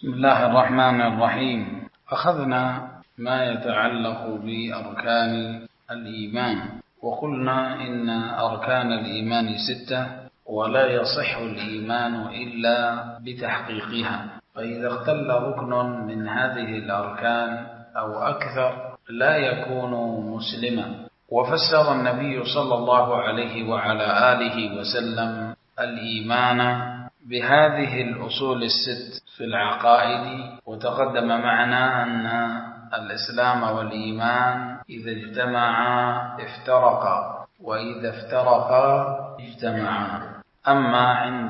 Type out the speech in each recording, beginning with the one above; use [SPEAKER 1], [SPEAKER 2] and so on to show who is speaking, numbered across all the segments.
[SPEAKER 1] بسم الله الرحمن الرحيم. أخذنا ما يتعلق بأركان الإيمان، وقلنا إن أركان الإيمان 6، ولا يصح الإيمان إلا بتحقيقها، فإذا اختل ركن من هذه الأركان أو أكثر لا يكون مسلما. وفسر النبي صلى الله عليه وعلى آله وسلم الإيمان بهذه الأصول 6 في العقائد، وتقدم معنا أن الإسلام والإيمان إذا اجتمعا افترقا، وإذا افترقا اجتمعا. أما عند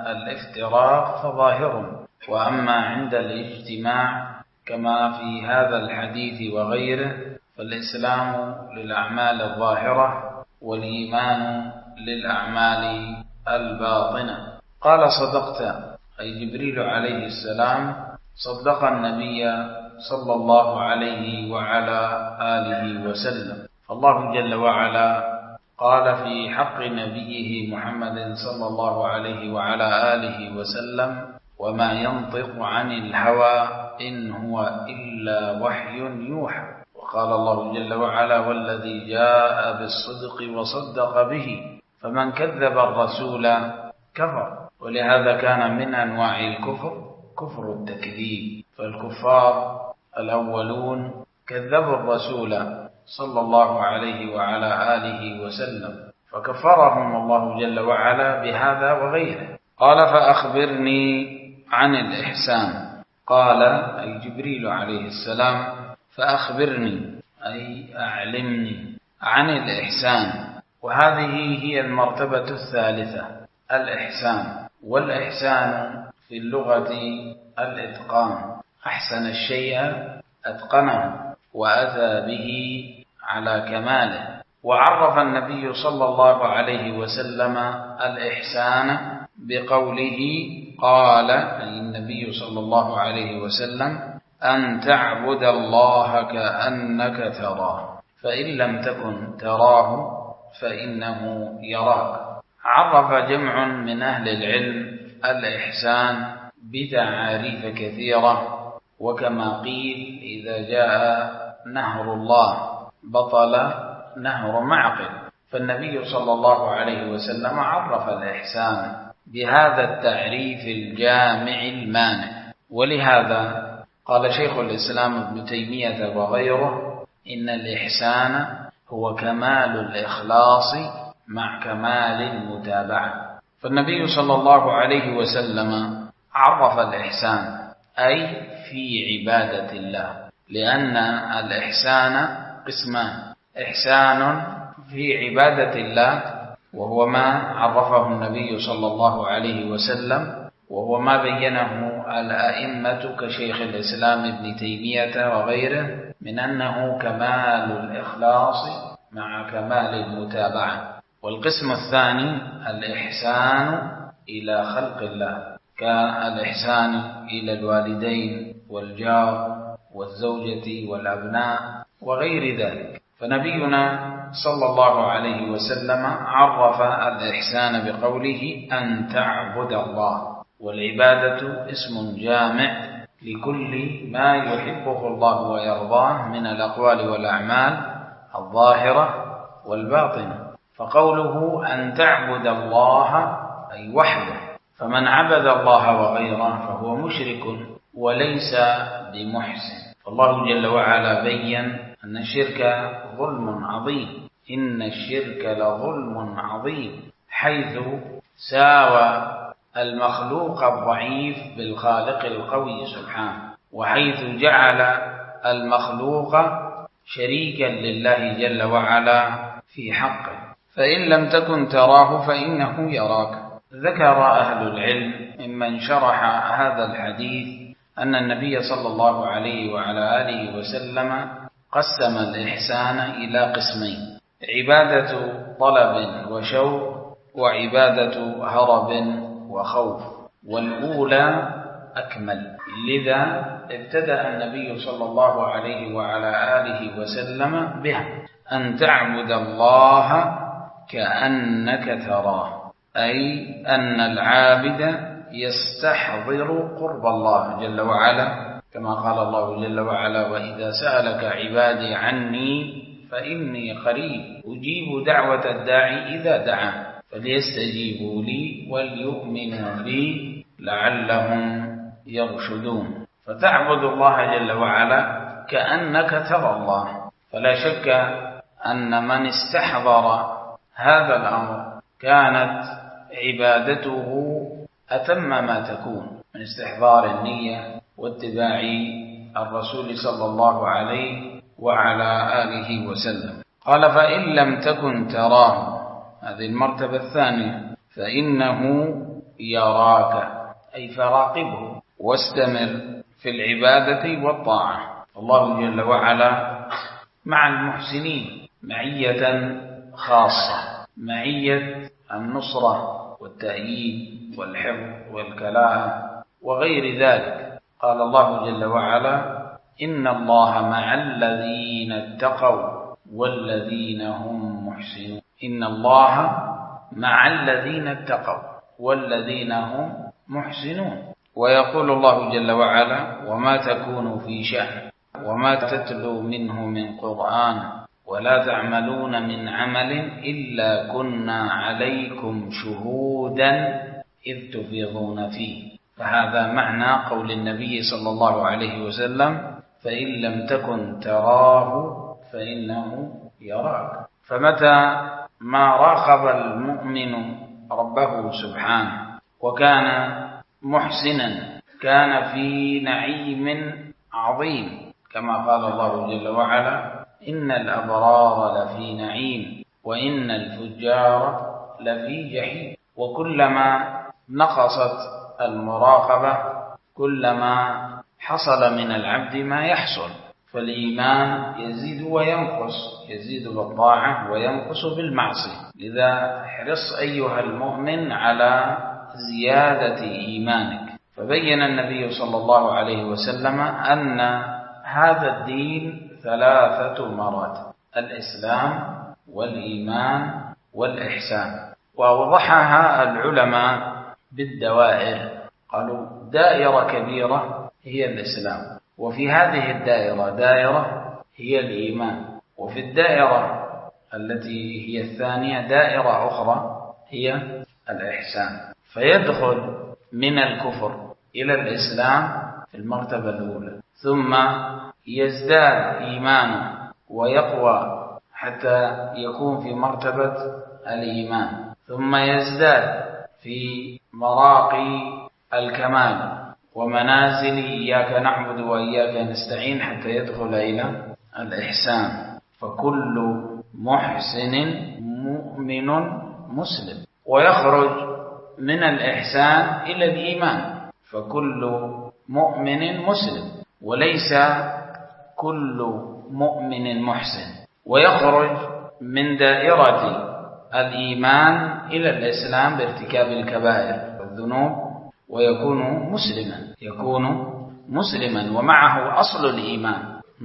[SPEAKER 1] الافتراق فظاهر، وأما عند الاجتماع كما في هذا الحديث وغيره فالإسلام للأعمال الظاهرة والإيمان للأعمال الباطنة. قال: صدقت، أي جبريل عليه السلام صدق النبي صلى الله عليه وعلى آله وسلم. فالله جل وعلا قال في حق نبيه محمد صلى الله عليه وعلى آله وسلم: وما ينطق عن الهوى إن هو إلا وحي يوحى. وقال الله جل وعلا: والذي جاء بالصدق وصدق به فمن كذب الرسول كفر. ولهذا كان من أنواع الكفر كفر التكذيب، فالكفار الأولون كذبوا الرسول صلى الله عليه وعلى آله وسلم، فكفرهم الله جل وعلا بهذا وغيره. قال: فأخبرني عن الإحسان. قال أي جبريل عليه السلام: فأخبرني أي أعلمني عن الإحسان. وهذه هي المرتبة الثالثة، الإحسان. والإحسان في اللغة الإتقان، أحسن الشيء أتقنه وأتى به على كماله. وعرف النبي صلى الله عليه وسلم الإحسان بقوله، قال أي النبي صلى الله عليه وسلم: أن تعبد الله كأنك تراه، فإن لم تكن تراه فإنه يراك. عرف جمع من أهل العلم الإحسان بتعاريف كثيرة، وكما قيل: إذا جاء نهر الله بطل نهر معقل. فالنبي صلى الله عليه وسلم عرف الإحسان بهذا التعريف الجامع المانع. ولهذا قال شيخ الإسلام ابن تيمية وغيره: إن الإحسان هو كمال الإخلاص مع كمال المتابعة. فالنبي صلى الله عليه وسلم عرف الإحسان أي في عبادة الله، لأن الإحسان قسمان: إحسان في عبادة الله، وهو ما عرفه النبي صلى الله عليه وسلم، وهو ما بينه الأئمة كشيخ الإسلام ابن تيمية وغيره من أنه كمال الإخلاص مع كمال المتابعة. والقسم الثاني الإحسان إلى خلق الله، كالإحسان إلى الوالدين والجار والزوجة والأبناء وغير ذلك. فنبينا صلى الله عليه وسلم عرف الإحسان بقوله: أن تعبد الله. والعبادة اسم جامع لكل ما يحبه الله ويرضاه من الأقوال والأعمال الظاهرة والباطنة. فقوله أن تعبد الله أي وحده، فمن عبد الله وغيره فهو مشرك وليس بمحسن. فالله جل وعلا بين أن الشرك ظلم عظيم، إن الشرك لظلم عظيم، حيث ساوى المخلوق الضعيف بالخالق القوي سبحانه، وحيث جعل المخلوق شريكا لله جل وعلا في حقه. فإن لم تكن تراه فإنه يراك. ذكر أهل العلم ممن شرح هذا الحديث أن النبي صلى الله عليه وعلى آله وسلم قسم الإحسان إلى قسمين: عبادة طلب وشوق، وعبادة هرب وخوف. والأولى أكمل، لذا ابتدأ النبي صلى الله عليه وعلى آله وسلم بها: أن تعبد الله كأنك تراه، أي أن العابد يستحضر قرب الله جل وعلا، كما قال الله جل وعلا: وإذا سألك عبادي عني فإني قريب أجيب دعوة الداعي إذا دعان فليستجيبوا لي وليؤمنوا بي لعلهم يرشدون. فتعبد الله جل وعلا كأنك ترى الله. فلا شك أن من استحضر هذا الأمر كانت عبادته أتم ما تكون من استحضار النية واتباع الرسول صلى الله عليه وعلى آله وسلم. قال: فإن لم تكن تراه، هذه المرتبة الثانية، فإنه يراك، أي فراقبه واستمر في العبادة والطاعة. الله جل وعلا مع المحسنين معية خاصة، معية النصرة والتأييد والحفظ والكلاء وغير ذلك. قال الله جل وعلا: إن الله مع الذين اتقوا والذين هم محسنون. إن الله مع الذين اتقوا والذين هم محسنون. ويقول الله جل وعلا: وما تكون في شأن وما تتلو منه من قرآن ولا تعملون من عمل إلا كنا عليكم شهودا إذ تفيضون فيه. فهذا معنى قول النبي صلى الله عليه وسلم: فإن لم تكن تراه فإنه يراك. فمتى ما راقب المؤمن ربه سبحانه وكان محسنا كان في نعيم عظيم، كما قال الله جل وعلا: إن الأبرار لفي نعيم وإن الفجار لفي جحيم. وكلما نقصت المراقبة كلما حصل من العبد ما يحصل. فالإيمان يزيد وينقص، يزيد بالطاعة وينقص بالمعصية. لذا احرص أيها المؤمن على زيادة إيمانك. فبين النبي صلى الله عليه وسلم أن هذا الدين 3 مراتب: الإسلام والإيمان والإحسان. وأوضحها العلماء بالدوائر، قالوا: دائرة كبيرة هي الإسلام، وفي هذه الدائرة دائرة هي الإيمان، وفي الدائرة التي هي الثانية دائرة أخرى هي الإحسان. فيدخل من الكفر إلى الإسلام في المرتبة الأولى، ثم يزداد إيمانه ويقوى حتى يكون في مرتبة الإيمان، ثم يزداد في مراقي الكمال ومنازل إياك نعبد وإياك نستعين حتى يدخل إلى الإحسان. فكل محسن مؤمن مسلم، ويخرج من الإحسان إلى الإيمان. فكل مؤمن مسلم، وليس كل مؤمن محسن. ويخرج من دائرة الإيمان إلى الإسلام بارتكاب الكبائر والذنوب ويكون مسلما ومعه أصل الإيمان،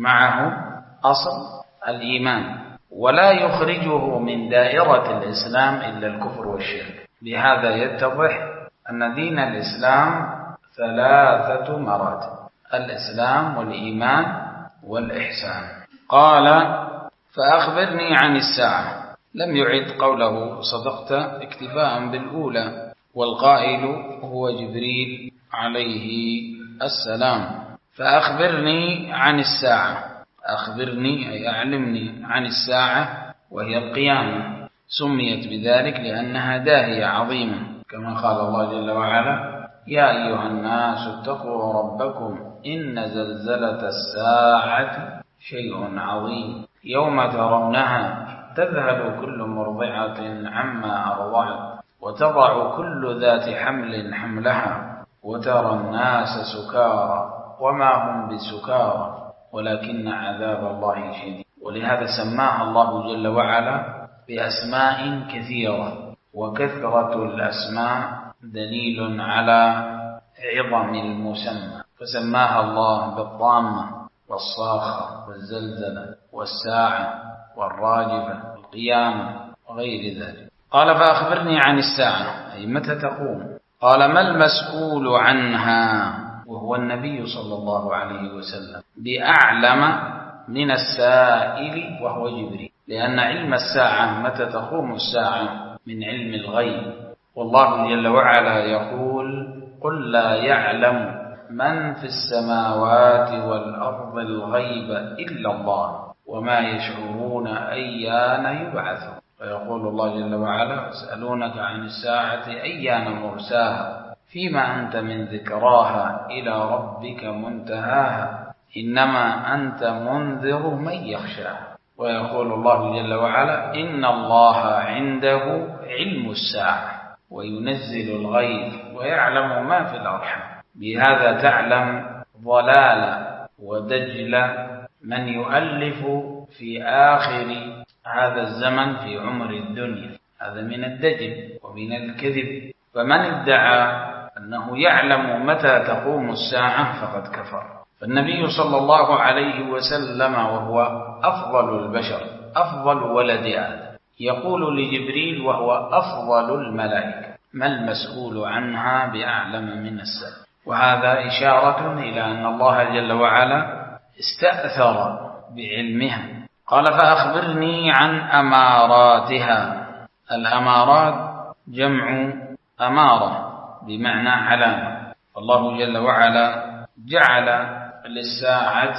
[SPEAKER 1] ولا يخرجه من دائرة الإسلام إلا الكفر والشرك. بهذا يتضح أن دين الإسلام 3 مراتب: الإسلام والإيمان والإحسان. قال: فأخبرني عن الساعة. لم يعد قوله صدقت اكتفاء بالأولى، والقائل هو جبريل عليه السلام. فأخبرني عن الساعة، أخبرني أي أعلمني عن الساعة، وهي القيامة. سميت بذلك لأنها داهية عظيمة، كما قال الله جل وعلا: يا أيها الناس اتقوا ربكم إن زلزلة الساعة شيء عظيم يوم ترونها تذهل كل مرضعة عما أرضعت وتضع كل ذات حمل حملها وترى الناس سكارى وما هم بسكارى ولكن عذاب الله شديد. ولهذا سماها الله جل وعلا بأسماء كثيرة، وكثرة الأسماء دليل على عظم المسمى، فسماها الله بالطامة والصاخة والزلزلة والساعة والراجفة والقيامة وغير ذلك. قال: فأخبرني عن الساعة، أي متى تقوم؟ قال: ما المسؤول عنها، وهو النبي صلى الله عليه وسلم، بأعلم من السائل وهو جبريل، لأن علم الساعة متى تقوم الساعة من علم الغيب، والله جل وعلا يقول: قل لا يعلم من في السماوات والأرض الغيب إلا الله وما يشعرون أيان يبعثون. ويقول الله جل وعلا: يسألونك عن الساعة أيان مرساها فيما أنت من ذكراها إلى ربك منتهاها إنما أنت منذر من يخشاها. ويقول الله جل وعلا: إن الله عنده علم الساعة وينزل الغيث ويعلم ما في الأرحام. بهذا تعلم ضلال ودجل من يؤلف في آخر هذا الزمن في عمر الدنيا، هذا من الدجل ومن الكذب. فمن ادعى أنه يعلم متى تقوم الساعة فقد كفر. فالنبي صلى الله عليه وسلم وهو أفضل البشر، أفضل ولد آدم، يقول لجبريل وهو أفضل الملائكة: ما المسؤول عنها بأعلم من السائل. وهذا إشارة إلى أن الله جل وعلا استأثر بعلمها. قال: فأخبرني عن أماراتها. الأمارات جمع أمارة بمعنى علامة، فالله جل وعلا جعل للساعة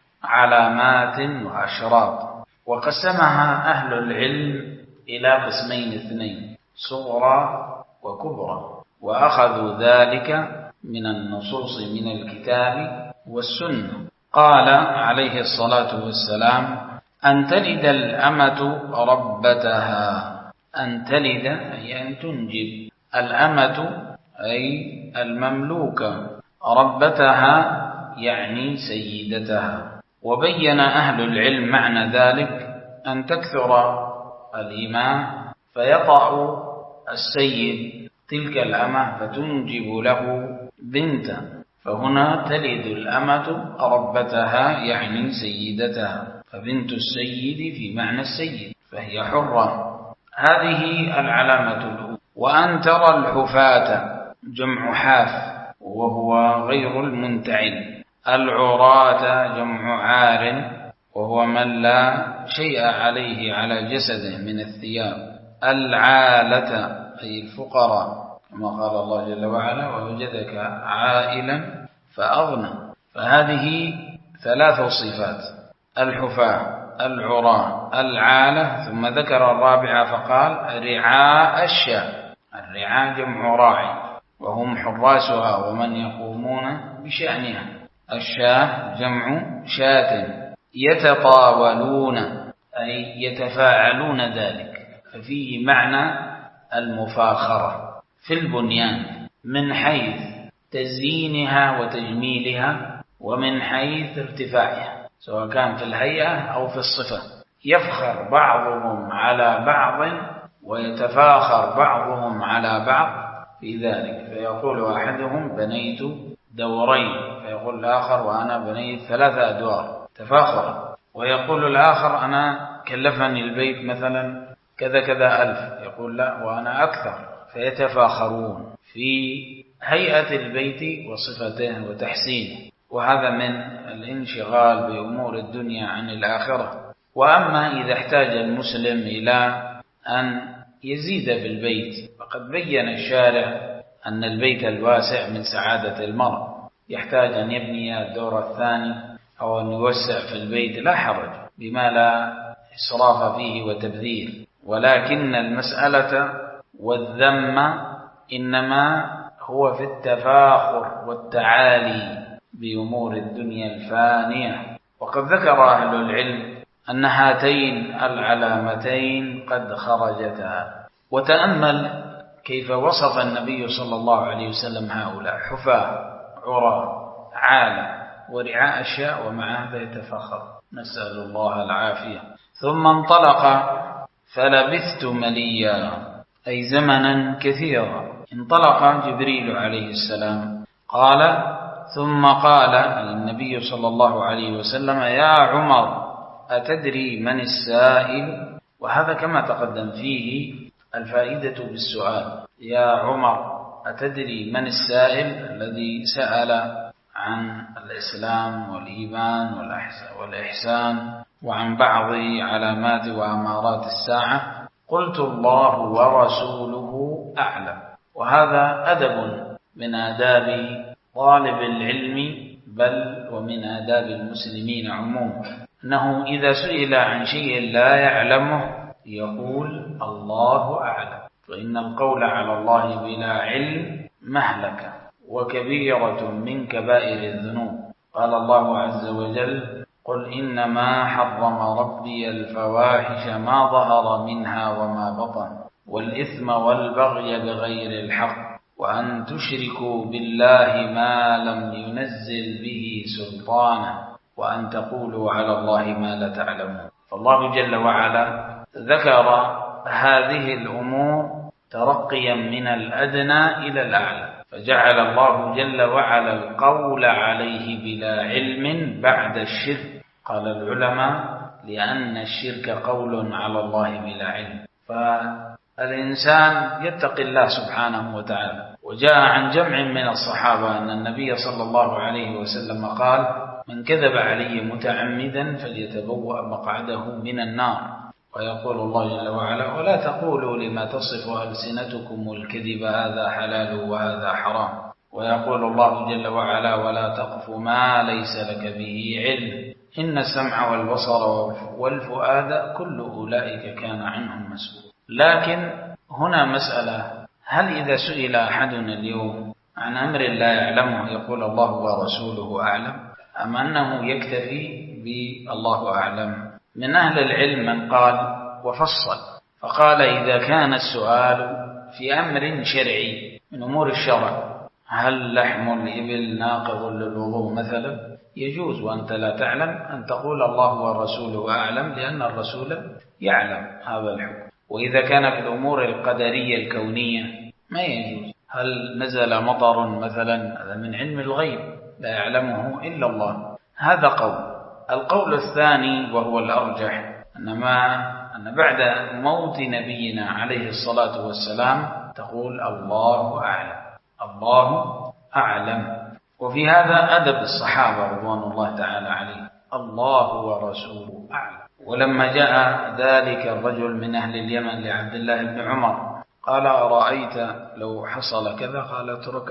[SPEAKER 1] علامات وأشراط، وقسمها أهل العلم إلى قسمين اثنين: صغرى وكبرى، وأخذوا ذلك من النصوص من الكتاب والسنة. قال عليه الصلاة والسلام: أن تلد الأمة ربتها. أن تلد أي أن تنجب، الأمة أي المملوكة، ربتها يعني سيدتها. وبين أهل العلم معنى ذلك: أن تكثر الإماء فيطأ السيد تلك الأمة فتنجب له بنتا، فهنا تلد الأمة ربتها يعني سيدتها، فبنت السيد في معنى السيد فهي حرة. هذه العلامة الأولى. وأن ترى الحفاة جمع حاف وهو غير المنتعل، العراة جمع عار وهو من لا شيء عليه على جسده من الثياب، العالة أي الفقراء، كما قال الله جل وعلا: ووجدك عائلا فأغنى. فهذه ثلاث صفات: الحفاة، العراة، العالة، ثم ذكر الرابعة فقال: رعاء الشاة. الرعاء جمع راعي وهم حراسها ومن يقومون بشأنها. الشاة جمع شاة. يتطاولون أي يتفاعلون ذلك، ففيه معنى المفاخرة في البنيان من حيث تزيينها وتجميلها، ومن حيث ارتفاعها سواء كان في الهيئة أو في الصفة. يفخر بعضهم على بعض ويتفاخر بعضهم على بعض في ذلك، فيقول أحدهم: بنيت دورين، فيقول الآخر: وأنا بنيت 3 أدوار، تفاخر. ويقول الآخر: أنا كلفني البيت مثلا كذا كذا ألف، يقول: لا وأنا أكثر، فيتفاخرون في هيئة البيت وصفته وتحسينه. وهذا من الانشغال بأمور الدنيا عن الآخرة. وأما إذا احتاج المسلم إلى أن يزيد في البيت، فقد بين الشارع أن البيت الواسع من سعادة المرء، يحتاج أن يبني الدور الثاني أو أن يوسع في البيت، لا حرج، بما لا إسراف فيه وتبذير. ولكن المسألة والذم إنما هو في التفاخر والتعالي بأمور الدنيا الفانية. وقد ذكر أهل العلم أن هاتين العلامتين قد خرجتا. وتأمل كيف وصف النبي صلى الله عليه وسلم هؤلاء: حفاة، عراة، عالة، ورعاء الشاء، ومع هذا يتفخر، نسأل الله العافية. ثم انطلق فلبثت مليا أي زمنا كثيرا. انطلق جبريل عليه السلام. قال: ثم قال النبي صلى الله عليه وسلم: يا عمر أتدري من السائل؟ وهذا كما تقدم فيه الفائدة بالسؤال: يا عمر أتدري من السائل الذي سأل عن الإسلام والإيمان والإحسان وعن بعض علامات وأمارات الساعة؟ قلت الله ورسوله أعلم. وهذا أدب من آداب طالب العلم، بل ومن آداب المسلمين عموما، أنه إذا سئل عن شيء لا يعلمه يقول الله أعلم. فإن القول على الله بلا علم مهلكة وكبيرة من كبائر الذنوب. قال الله عز وجل: قل إنما حرم ربي الفواحش ما ظهر منها وما بطن والإثم والبغي بغير الحق وأن تشركوا بالله ما لم ينزل به سلطانا وأن تقولوا على الله ما لا تعلمون. فالله جل وعلا ذكر هذه الأمور ترقيا من الأدنى إلى الأعلى، فجعل الله جل وعلا القول عليه بلا علم بعد الشرك. قال العلماء: لأن الشرك قول على الله بلا علم. فالإنسان يتقي الله سبحانه وتعالى. وجاء عن جمع من الصحابة أن النبي صلى الله عليه وسلم قال: من كذب علي متعمدا فليتبوأ مقعده من النار. ويقول الله جل وعلا: ولا تقولوا لما تصف ألسنتكم الكذب هذا حلال وهذا حرام. ويقول الله جل وعلا: ولا تقف ما ليس لك به علم إن السمع والبصر والفؤاد كل أولئك كان عنهم مسؤول. لكن هنا مسألة: هل إذا سئل أحدنا اليوم عن أمر لا يعلمه يقول الله ورسوله أعلم، أم أنه يكتفي بالله أعلم؟ من أهل العلم من قال وفصل فقال: إذا كان السؤال في أمر شرعي من أمور الشرع، هل لحم الإبل ناقض للوضوء مثلا، يجوز وأنت لا تعلم أن تقول الله ورسوله أعلم، لأن الرسول يعلم هذا الحكم. وإذا كان في الأمور القدرية الكونية ما يجوز. هل نزل مطر مثلا، هذا من علم الغيب لا يعلمه إلا الله. هذا قول. القول الثاني وهو الأرجح أن بعد موت نبينا عليه الصلاة والسلام تقول الله أعلم، الله أعلم. وفي هذا أدب الصحابة رضوان الله تعالى عليهم: الله ورسوله أعلم. ولما جاء ذلك الرجل من أهل اليمن لعبد الله بن عمر قال: أرأيت لو حصل كذا؟ قال: اترك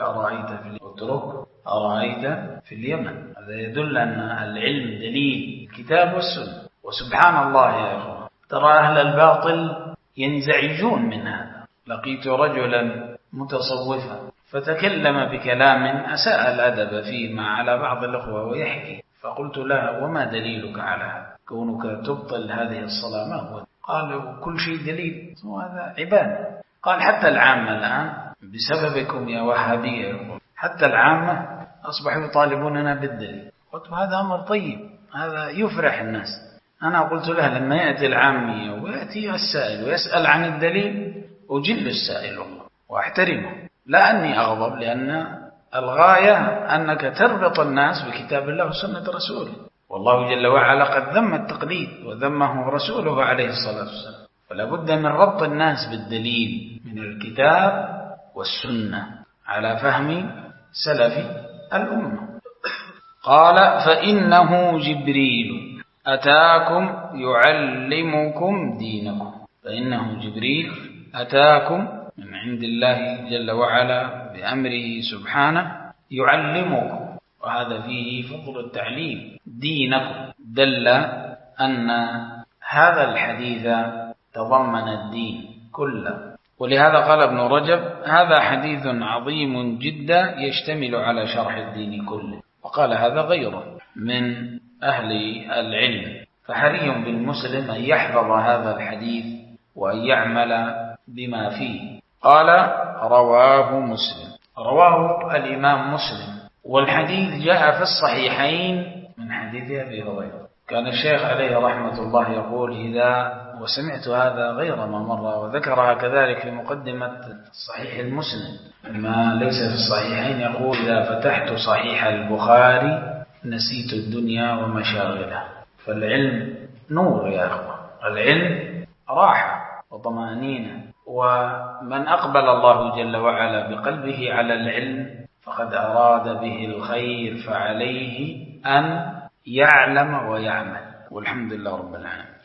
[SPEAKER 1] أرأيت في اليمن. هذا يدل أن العلم دليل الكتاب والسنة. وسبحان الله يا أخوة، ترى أهل الباطل ينزعجون من هذا. لقيت رجلا متصوفا فتكلم بكلام أساء الأدب فيه على بعض الأخوة ويحكي، فقلت له: وما دليلك على هذا؟ كونك تبطل هذه الصلاة ما هو؟ قال: كل شيء دليل، وهذا عبادة. قال: حتى العامة الآن بسببكم يا وهابية، حتى العامة أصبحوا يطالبوننا بالدليل. قلت: هذا أمر طيب، هذا يفرح الناس. أنا قلت له: لما يأتي العامية ويأتي السائل ويسأل عن الدليل أجل السائل والله وأحترمه، لا أني أغضب، لأن الغاية أنك تربط الناس بكتاب الله وسنة رسوله. والله جل وعلا قد ذم التقليد وذمه رسوله عليه الصلاة والسلام، فلا بد من ربط الناس بالدليل من الكتاب والسنة على فهم سلف الأمة. قال: فإنه جبريل أتاكم يعلمكم دينكم. فإنه جبريل أتاكم من عند الله جل وعلا بأمره سبحانه يعلمكم، وهذا فيه فضل التعليم دينكم. دل أن هذا الحديث تضمن الدين كله. ولهذا قال ابن رجب: هذا حديث عظيم جدا يشتمل على شرح الدين كله. وقال هذا غيره من أهل العلم. فحري بالمسلم أن يحفظ هذا الحديث وأن يعمل بما فيه. قال: رواه مسلم. رواه الإمام مسلم. والحديث جاء في الصحيحين من حديث أبي هريرة. كان الشيخ عليه رحمة الله يقول: وسمعت هذا غير ما مر، وذكرها كذلك في مقدمة صحيح المسلم ما ليس في الصحيحين. يقول: إذا فتحت صحيح البخاري نسيت الدنيا ومشاغلها. فالعلم نور يا أخوة، العلم راحة وطمأنينة ومن أقبل الله جل وعلا بقلبه على العلم فقد أراد به الخير، فعليه أن يعلم ويعمل. والحمد لله رب العالمين.